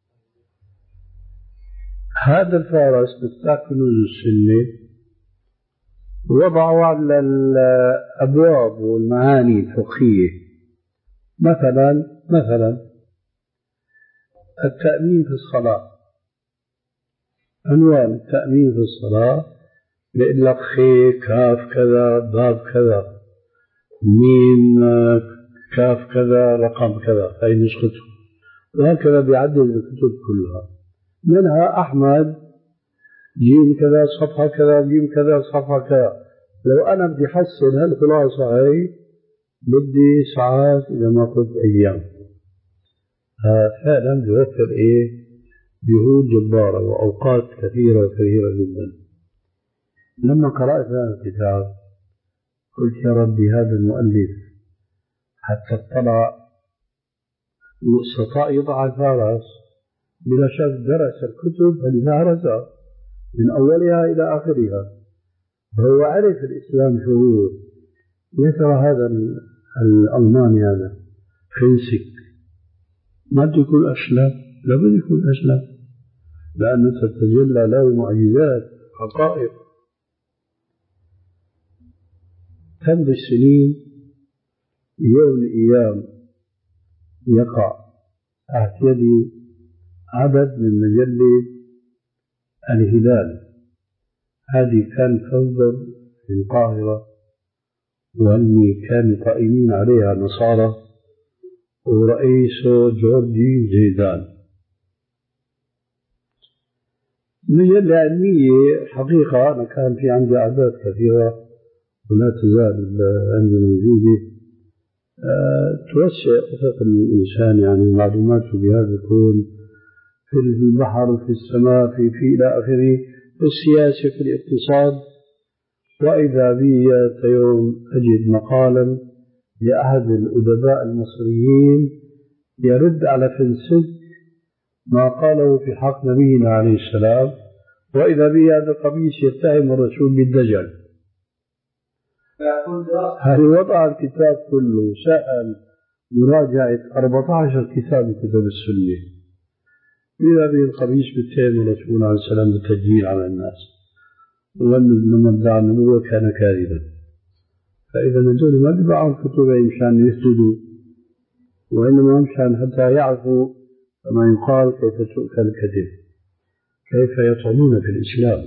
هذا الفارس مفتاح كنوز السنة وضعوا على الأبواب والمعاني الفقهية. مثلا مثلا التأمين في الصلاة، عنوان التأمين في الصلاة بيقول لك خي كاف كذا باب كذا ميم كاف كذا رقم كذا، هاي نسخته. وهكذا بيعدل الكتب كلها، منها أحمد جيم كذا صفحة كذا جيم كذا صفحة كذا. لو أنا بدي أحسن هالخلاصة هاي بدي ساعات إذا ما قلت أيام. فعلا بيوفر إيه جهود جبارة وأوقات كثيرة كثيرة جدا. لما قرأت هذا الكتاب قلت يا ربي هذا المؤلف حتى اطلع واستطاع يضع الفارس بلا شك درس الكتب اللي فهرسها من أولها إلى آخرها، فهو عرف الإسلام شو هو. يا ترى هذا الألماني هذا فينسك ما بده يكون أسلم؟ لا بده يكون أسلم، لأنه تتجلى له معجزات حقائق. كم بالسنين يوم من الأيام يقع تحت يدي عدد من مجلة الهلال. هذه كانت تصدر في القاهرة، وأني كانوا قائمين عليها نصارى ورئيسه جورجي زيدان. مجلة علمية حقيقة. أنا كان في عندي أعداد كثيرة ولا تزال عندي موجودة. أه توسع أفق الإنسان يعني معلوماته بهذا الكون، في البحر، في السماء، في في إلى آخره، في السياسة، في الاقتصاد. وإذا بي يوم أجد مقالا لأحد الأدباء المصريين يرد على فلسفة ما قاله في حق نبينا عليه السلام، وإذا بي هذا القميص يتهم الرسول بالدجل. هل وضع الكتاب كله سأل مراجعة أربعة عشر كتاب من كتب السنة، إذا به القميص بيتهم الرسول عليه السلام بالتدجيل على الناس، ولما ادعى النبوة كان كاذبا. فإذا هذول ما بيبيعوا الكتب مشان يسجدوا، وإنما مشان حتى يعرفوا كما يقال كيف تؤكل الكذب، كيف يطعنون في الإسلام.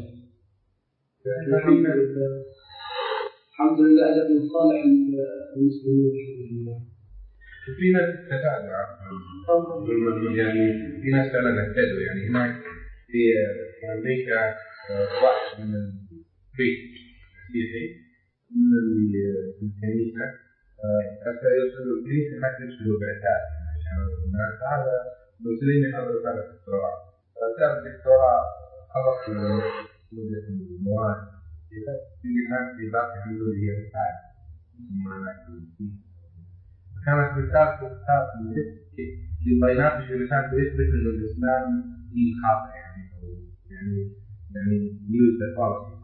الحمد لله لكن صالح المسلمين. في ناس تتابع يعني في ناس فعلا اهتدوا. يعني هناك في أمريكا واحد من البيت مسيحي من الكنيسة حتى يوصلوا ليه حتى يوصلوا بعثات عشان الناس هذا المسلمين يحضروا ثلاث دكتوراه ثلاث دكتوراه خلص مدة المواد إذا في ناس في باقي عملوا هي رسالة كانت رسالة مختلفة في بينات الرسالة يثبت إنه الإسلام دين خاطئ يعني يعني يعني use the policy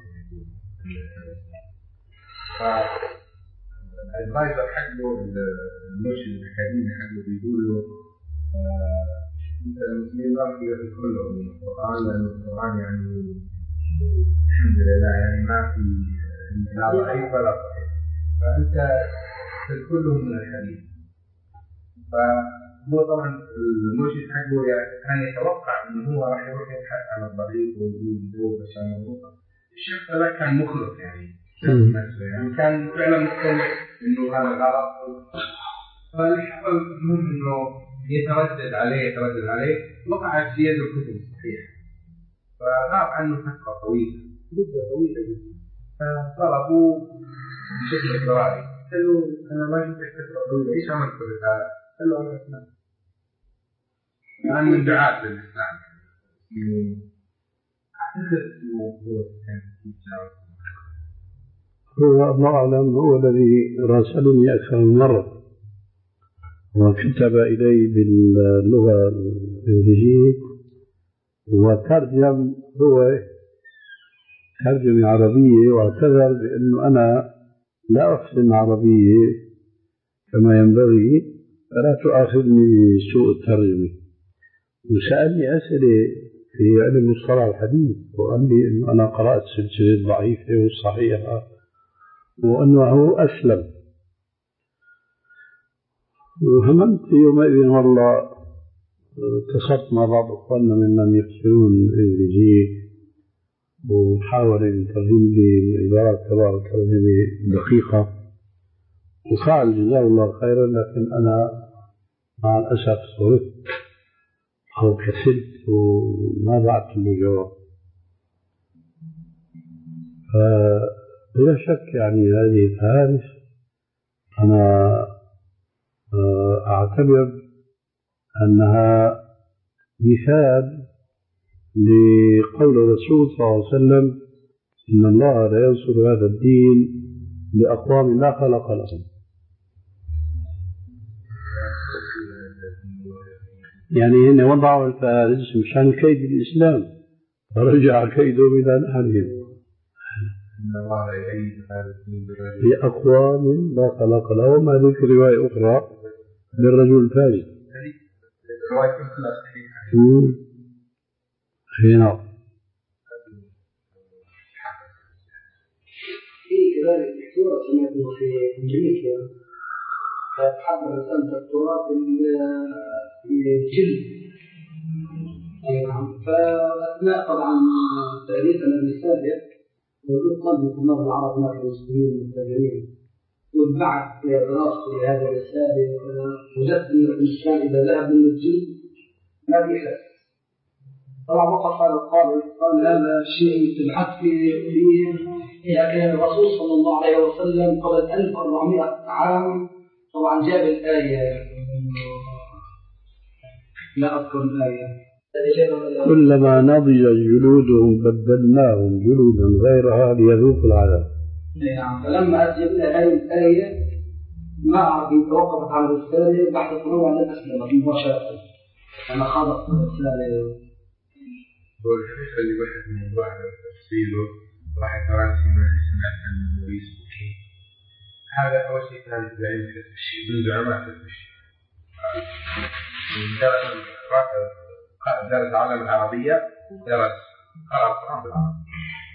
الادفايزر حقه المرشد الاكاديمي حقه بيقول له انت المسلمين ما في كله من القران لان القران يعني الحمد لله يعني ما في لا ضعيف ولا صحيح فانت كلهم من الحديث فهو طبعا المرشد حقه يعني كان يتوقع انه هو راح يروح يبحث عن الضعيف ويقول يدور عشان الموضوع الشخص ده كان مخلص يعني يعني كان فعلا مقتنع انه هذا غلط فاللي حصل انه يتردد عليه يتردد عليه وقعت في يد الكتب الصحيحه فغاب عنه فتره طويله مده طويله جدا فطلبوا بشكل اضطراري قالوا انا ما شفت فتره طويله ايش عملت في الرساله؟ قال له انا اسلام انا من دعاة للاسلام اعتقد الموضوع كان في جواب هو الله أعلم هو الذي راسلني أكثر من مرة وكتب إلي باللغة الإنجليزية وترجم هو ترجمة عربية واعتذر بأنه أنا لا أحسن عربية كما ينبغي فلا تؤاخذني بسوء الترجمة وسألني أسئلة في علم مصطلح الحديث وقال لي أنه أنا قرأت سلسلة ضعيفة وصحيحة وأنه أسلم وهممت يومئذ والله اتصلت مع بعض أخواننا ممن يفسرون الإنجليزية وحاول أن يترجم لي العبارات تبع ترجمة دقيقة وفعل جزاه الله خيرا لكن أنا مع الأسف صرت أو كسلت وما بعت له جواب بلا شك يعني هذه الفهارس أنا أعتبر أنها مثال لقول الرسول صلى الله عليه وسلم إن الله لا ينصر هذا الدين لأقوام لا خلق لهم يعني هن وضعوا الفهارس مشان كيد الإسلام فرجع كيده إلى نحرهم لأقوام لا خلق لهم هذه في رواية أخرى للرجل الفاجر هنا في كذلك دكتورة سمعته في أمريكا كانت حضر رسالة دكتوراه في الجلد فأثناء طبعا تأليفها للرسالة ويقال بطلاب العرب ما في المسلمين المتابعين وبعد دراستي لهذه الرسالة وجدت أن الإنسان إذا ذهب من الجلد ما بيحس طبعا وقف هذا القاضي قال هذا شيء تبحث فيه يعني الرسول صلى الله عليه وسلم قبل ألف وأربعمائة عام طبعا جاب الآية لا أذكر الآية كلما نضجت جلودهم بدلناهم جلودا غيرها ليذوقوا العذاب. نعم فلما أجب هذه الآية ما أعرف توقفت على الرسالة بعد طلوع على أسلمت مباشرة أنا خلصت الرسالة. هو الحقيقة اللي واحد من بعد تفصيله واحد راسي ما سمعت عنه موريس بوكي هذا أول شيء كان في علم التشريع منذ عام التشريع درس العلم العربية ودرس قرأ القرآن بالعربي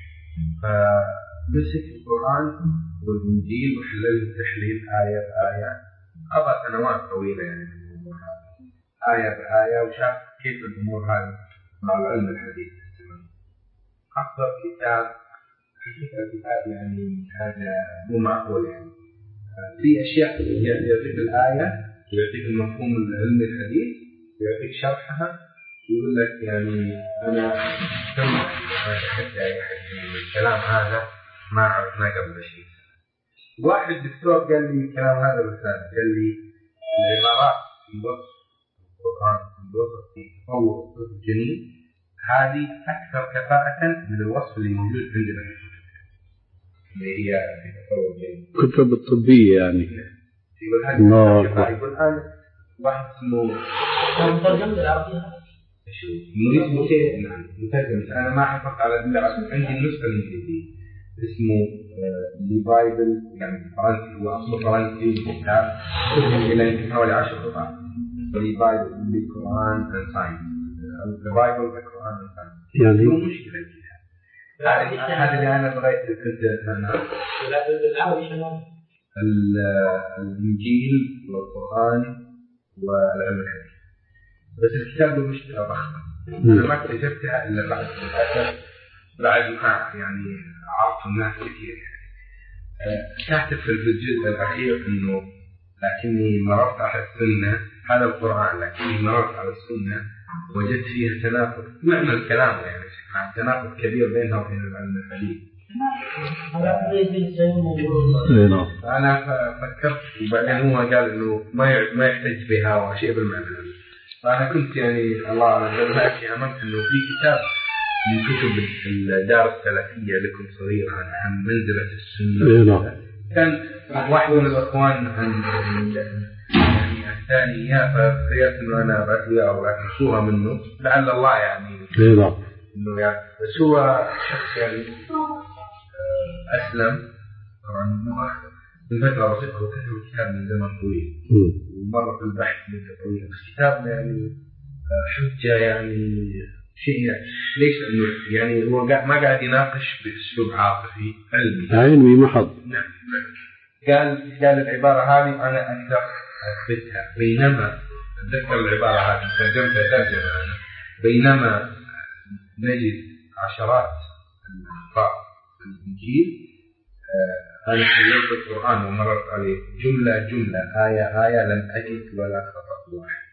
فمسك القرآن والإنجيل وحلل تحليل آية بآية قضى سنوات طويلة يعني آية بآية وشاف كيف الأمور هذه مع العلم الحديث أفضل كتاب حقيقة كتاب يعني هذا مو معقول يعني في أشياء يعطيك الآية ويعطيك المفهوم العلمي الحديث ويعطيك شرحها يقول لك يعني أنا سمعت ما شاهدت أي حد من الكلام هذا ما عرفنا قبل شيء واحد دكتور قال لي كلام هذا المثال، قال لي العبارات في وصف القرآن في الوصف في تطور الطفل الجنين هذه أكثر كفاءة من الوصف اللي موجود عندنا في الكتب اللي هي في تطور الجنين. الكتب الطبية يعني. الله أكبر. يقول الآن واحد اسمه مترجم بالعربية. مريض موسيقى نعم مترجم. أنا ما حفظت على اللغة عندي النسخة الإنجليزية اسمه لي بايبل يعني فرنسي هو أصله فرنسي كتاب إلى حوالي عشر قطع. لي بايبل للقرآن and science أو the Bible the Quran and science. يعني هو مشكلة كذا. هذا اللي أنا بغيت كنت أتمنى. بالعربي شنو؟ الإنجيل والقرآن والعلم الحديث. بس الكتاب له مشكلة ضخمة. أنا ما اكتشفتها إلا بعد بعد ما يعني عرفت الناس كثير يعني. كاتب في الجزء الأخير إنه لكني مررت على السنة هذا القرآن لكني مررت على السنة وجدت فيها تناقض معنى الكلام يعني تناقض كبير بينها وبين العلم الحديث. أنا فكرت وبعدين هو قال إنه ما ما يحتج بها وشيء بالمعنى. فأنا كنت يعني الله أعلم لكن آمنت إنه في كتاب من كتب الدار السلفية لكم صغيرة عن منزلة السنة. كان واحد من الأخوان عن يعني أهداني إياه فخيرت إنه أنا أبعث أو أبعث صورة منه لعل الله يعني إنه يعني بس هو شخص يعني أسلم طبعا من فترة بسيطة وكتب الكتاب من زمن طويل ومر في البحث من طويل بس كتاب يعني حجة يعني شيء يعني ليش إنه يعني هو ما قاعد يناقش بأسلوب عاطفي علمي علمي محض. نعم قال قال العبارة هذه أنا أقدر أثبتها بينما أتذكر العبارة هذه ترجمتها ترجمة أنا بينما نجد عشرات الأخطاء في الإنجيل أنا حللت القرآن ومررت عليه جملة جملة آية آية لم أجد ولا خطأ واحد.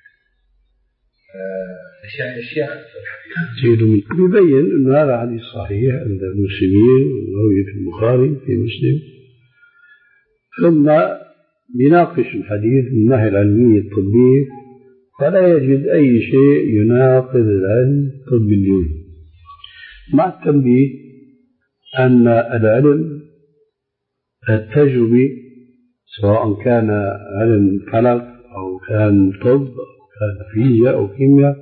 أشياء أشياء جيد من يبين أن هذا حديث صحيح عند المسلمين وروي في البخاري في مسلم ثم يناقش الحديث من الناحية العلمية الطبية فلا يجد أي شيء يناقض العلم الطبي اليوم مع التنبيه أن العلم التجربي سواء كان علم فلك أو كان طب كان فيزياء أو كيمياء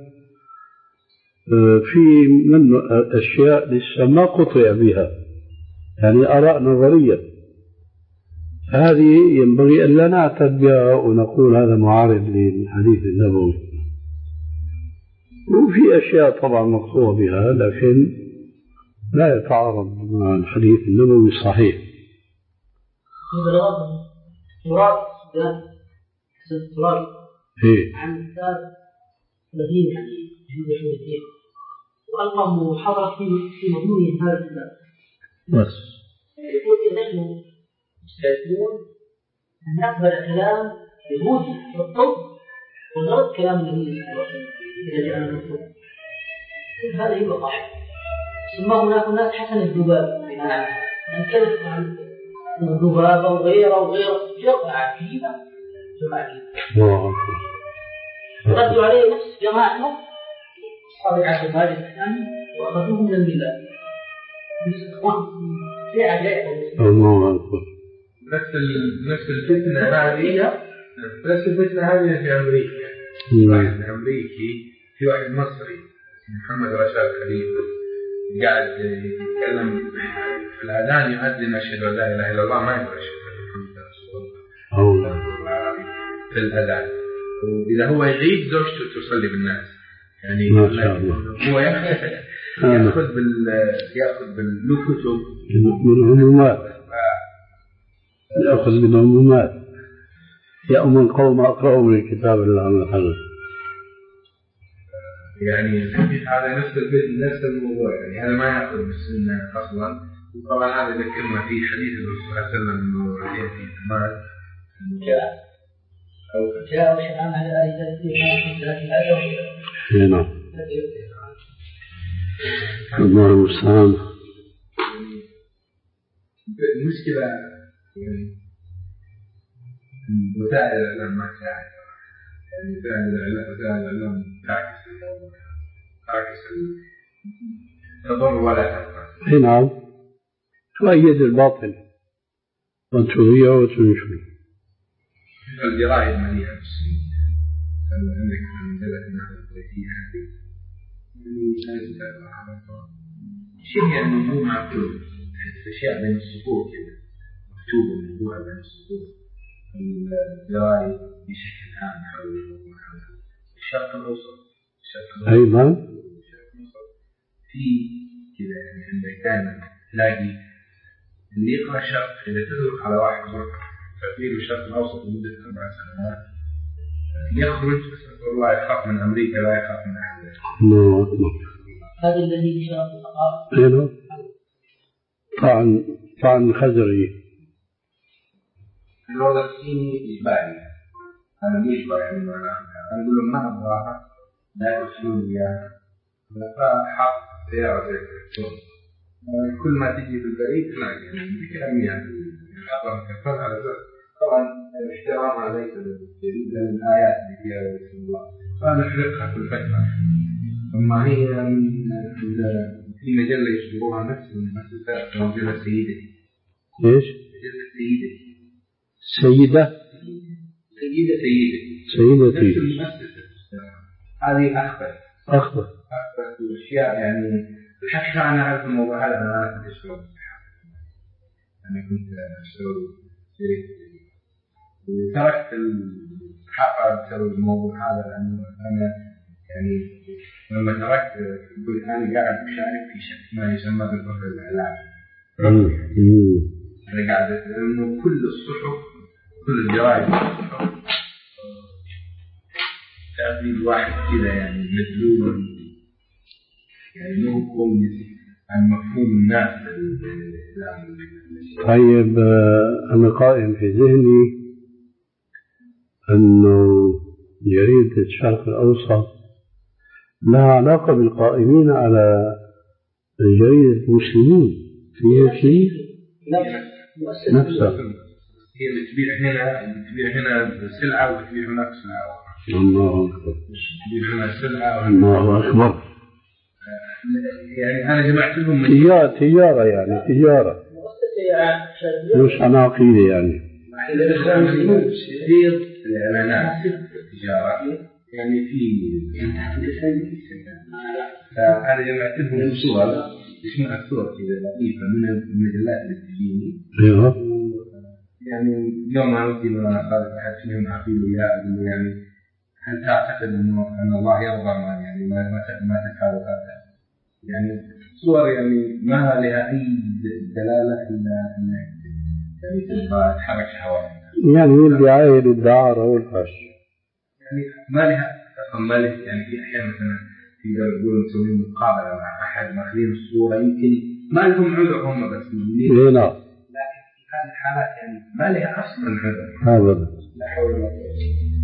في من أشياء لسه ما قطع بها يعني آراء نظرية هذه ينبغي أن لا نعتد بها ونقول هذا معارض للحديث النبوي وفي أشياء طبعا مقطوع بها لكن لا يتعارض مع الحديث النبوي الصحيح. تراث تراث إيه عن كتاب قديم يعني جديد شويتين وألقى محاضرة في في مضمون هذا الكتاب. بس يقول نحن مستعدون أن نقبل كلام يهودي في الطب ونرد كلام النبي صلى الله عليه وسلم إذا جاءنا من الطب. هذا يبقى صح. ثم هناك ناس حسن الذباب بناء نتكلم عن الذباب وغيره وغيره جمع عجيبة جمع عجيبة. ردوا عليه نفس جماعته أصحاب العشر هذه الثاني وأخذوه من الميلاد. في عجائب. الله أكبر. نفس نفس الفتنة هذه نفس الفتنة هذه في أمريكا. واحد أمريكي في واحد مصري محمد رشاد خليل قاعد يتكلم في الأذان يؤذن أشهد أن لا إله إلا الله ما يقول أشهد أن محمد رسول الله في الأذان وإذا هو يعيد زوجته تصلي بالناس يعني هو يأخذ بال يأخذ بالكتب من عمومات يأخذ من عمومات يأمر القوم أقرأوا من كتاب الله من حلال يعني الحديث هذا نفس نفس الموضوع يعني هذا ما يأخذ بالسنة أصلا طبعا هذا ذكرنا في حديث الرسول صلى الله عليه وسلم إنه في كمان جاء أو جاء وشأن على آل ذلك لكن هذا نعم الله المستعان. المشكلة يعني وسائل الإعلام ما تساعد، يعني وسائل الإعلام وسائل الإعلام تعكس الموضوع، تعكس تضر ولا تنفع. نعم، تؤيد الباطل وتضيع وتنشر. الجرائد مليئة بالسنين، عندك المنزلة النهضة الكويتية هذه شيء يعني مو معقول، أشياء بين السطور كذا مكتوبة موضوع بين السطور. الجرائد بشكل عام حول الموضوع هذا الشرق الأوسط، الشرق أيضا في كذا يعني عندك دائما تلاقي اللي يقرأ الشرق إذا تدرك على واحد فقير الشرق الأوسط لمدة أربع سنوات يخرج والله يخاف من أمريكا لا يخاف من أحد. هذا الذي بشرف الثقافة. أيوه. طعن طعن الخزري. الوضع الصيني إجباري، أنا مو إجباري يعني أنا أنا أقول لهم ما أبغاها لا يرسلون إياها، فحق سيارة زي كل ما تجي في البريد تلاقي يعني كم يعني أعطاك كفر على أساس طبعا احترامها ليس بالجديد لأن الآيات اللي فيها رسول الله فنحرقها كل فترة. أما هي في مجلة يشتروها نفس المؤسسة مجلة سيدتي. إيش؟ مجلة سيدتي. سيدة. سيدة سيدتي. سيدتي. نفس المؤسسة. هذه أخبر. أخبر. أخبر أشياء يعني حتى أنا أعرف الموضوع هذا أنا كنت أشتغل. أنا كنت أشتغل شركة. وتركت الصحافة بسبب الموضوع هذا لأنه أنا يعني لما تركت كنت أنا قاعد أشارك في شيء ما يسمى بالبحر الإعلامي. أنا قاعد لأنه كل الصحف كل الجرائد تعطي الواحد كذا يعني مدلول يعني مو كوميدي عن مفهوم الناس للإعلام. طيب أنا قائم في ذهني أنه جريدة الشرق الأوسط لها علاقة بالقائمين على جريدة المسلمين في شيء نفسها هي اللي تبيع هنا اللي تبيع هنا سلعة وتبيع هناك سلعة. الله أكبر. تبيع هنا سلعة الله أكبر. يعني أنا جمعت لهم تجارة تجارة يعني تجارة مش عناقيد يعني. كثير الإعلانات التجارة يعني في فأنا جمعت لهم صور اسمها صور كذا لطيفة من المجلات اللي تجيني. يعني يوم ما ودي وأنا خارج أحد فيهم أقول له يا أقول يعني هل تعتقد إنه أن الله يرضى ما يعني ما ما تفعل هذا يعني صور يعني ما لها أي دلالة إلا أن يعني تبغى تحرك شهوات يعني الدعاية للدعارة والفحش يعني ما لها ما لها يعني في أحيان مثلا تقدر تقول نسوي مقابلة مع أحد ماخذين الصورة يمكن ما لهم عذر هم بس لا لكن في هذه الحالات يعني ما لها أصلا عذر. هذا لا حول ولا قوة.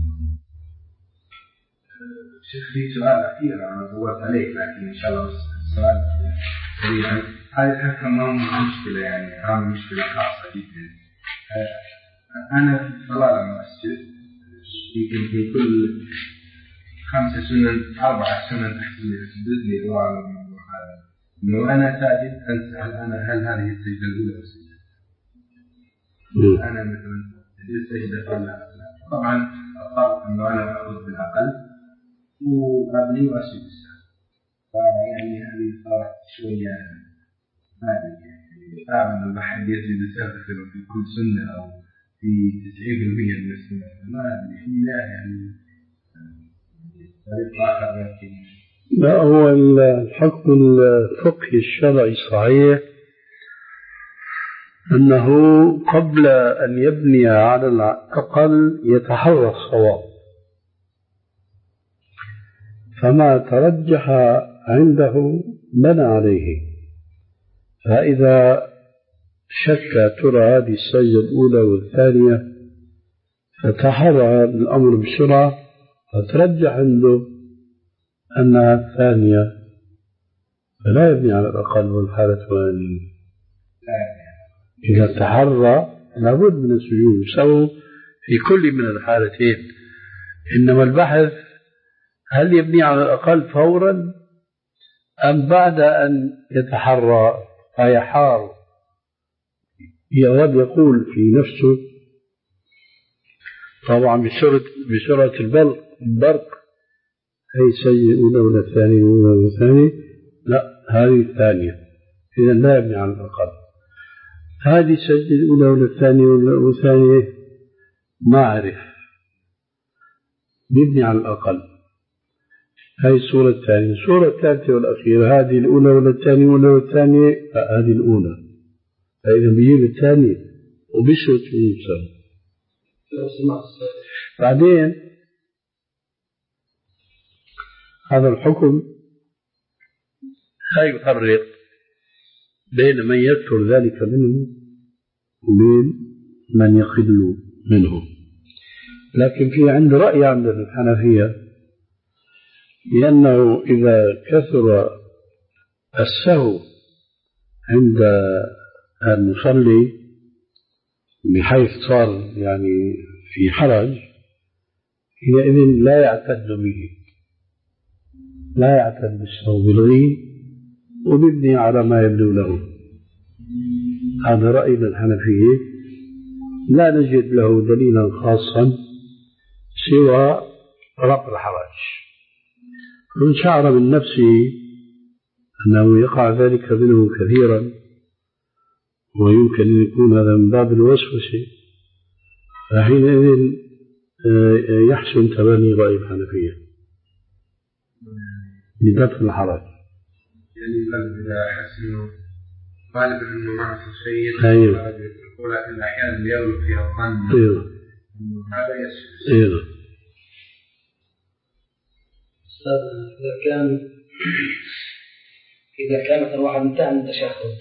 شيخ في سؤال أخير أنا دورت عليه لكن إن شاء الله السؤال سريعا. هذه كمان مشكلة يعني هذه مشكلة خاصة جدا. أنا في الصلاة المسجد يمكن في كل خمسة سنن أربعة سنن أحسن أسجد لي الله على الموضوع هذا إنه أنا ساجد أسأل أنا هل هذه السجدة الأولى أو السجدة أنا مثلا سجدة ولا طبعا أخاف إنه أنا أخذ بالأقل وأبني وأسجد السلام فيعني هذه صارت شوية ما أدري يعني فاهم إنه حد يسجد السلام في كل سنة أو في تسعين بالمئة من السنة ما أدري في لا يعني طريق آخر لكن لا هو الحكم الفقهي الشرعي صحيح أنه قبل أن يبني على الأقل يتحرى الصواب فما ترجح عنده بنى عليه. فإذا شك ترى هذه السجدة الأولى والثانية فتحرى الأمر بسرعة فترجح عنده أنها الثانية فلا يبني على الأقل والحالة هذه. إذا تحرى لابد من السجود يسوي في كل من الحالتين. إنما البحث هل يبني على الأقل فورا أم بعد أن يتحرى فيحار يود يقول في نفسه طبعا بسرعة بسرعة البرق البرق هي سجل الأولى ولا الثانية ولا الثانية، لا هذه الثانية، إذا لا يبني على الأقل. هذه سجل الأولى ولا الثانية ولا الثانية ما أعرف، بيبني على الأقل. هذه الصورة الثانية. الصورة الثالثة والأخيرة هذه الأولى ولا الثانية ولا الثانية، هذه الأولى، فإذا بيجيب الثانية وبيشرط في المساواة. بعدين هذا الحكم لا يفرق بين من يكثر ذلك منه وبين من يقل منه. لكن في عند رأي عند الحنفية لأنه إذا كثر السهو عند المصلي بحيث صار يعني في حرج حينئذ لا يعتد به، لا يعتد بالسهو بالغي وبيبني على ما يبدو له. هذا رأي الحنفية لا نجد له دليلا خاصا سوى رفع الحرج. من شعر من نفسه أنه يقع ذلك منه كثيرا ويمكن أن يكون هذا من باب الوسوسة، فحينئذ يحسن تبني رأي الحنفية بدفع الحرج. يعني القلب إذا أحس إنه غالبا إنه معه شيء أيوه، ولكن أحيانا يغلب فيها الظن أيوه هذا يسوس. أيوه. أستاذ إذا كان إذا كانت الواحد انتهى من التشهد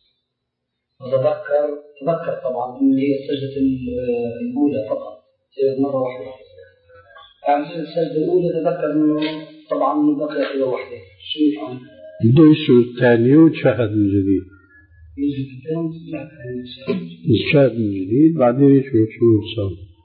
وتذكر تذكر طبعا إن هي السجدة الأولى فقط سجد مرة واحدة، يعني السجدة الأولى تذكر إنه طبعا بقي كذا واحدة، شو يفعل؟ بده يسجد الثاني ويتشهد من جديد. يسجد الثاني ويتشهد يتشهد من جديد بعدين يشوف شو يسوي.